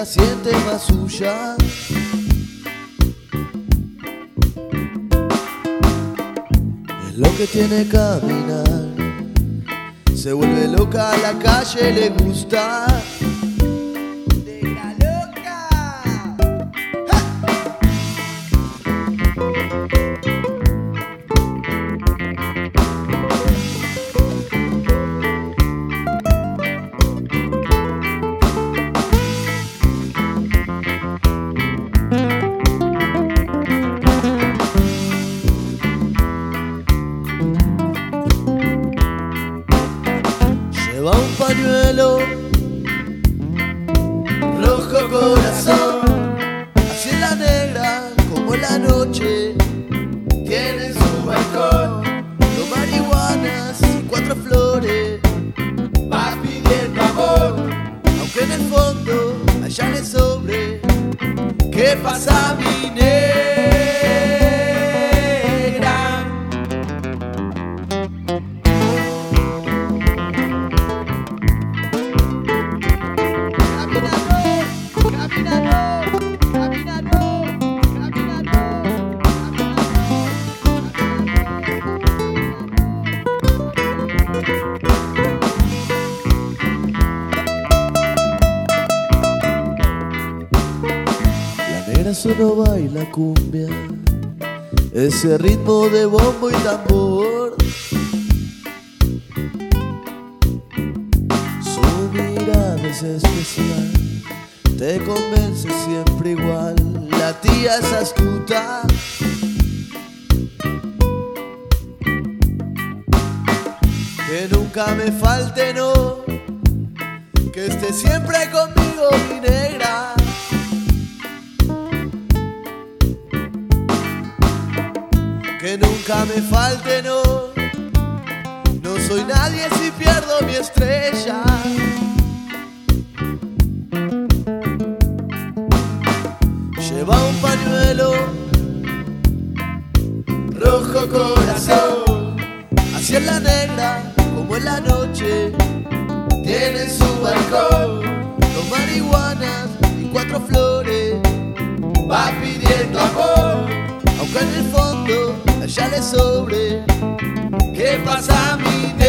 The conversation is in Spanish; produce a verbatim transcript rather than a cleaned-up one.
siente más suya. Es lo que tiene caminar. Se vuelve loca, a la calle le gusta. ¡Negra loca! ¡Ja! Lleva un pañuelo rojo corazón, así es la negra como en la noche. Tiene en su balcón dos marihuanas y cuatro flores. Va pidiendo amor, aunque en el fondo allá le sobre. ¿Qué pasa, mi negra? Solo baila cumbia, ese ritmo de bombo y tambor. Su mirada es especial, te convence siempre igual. La tía es astuta, que nunca me falte, no, que esté siempre conmigo, mi negra. Que nunca me falte, no, no soy nadie si pierdo mi estrella. Lleva un pañuelo rojo corazón, así es la negra como en la noche. Tiene en su balcón dos marihuanas y cuatro flores. Va pidiendo amor, aunque en el fondo ya le sobre. ¿Qué pasa, mi negra?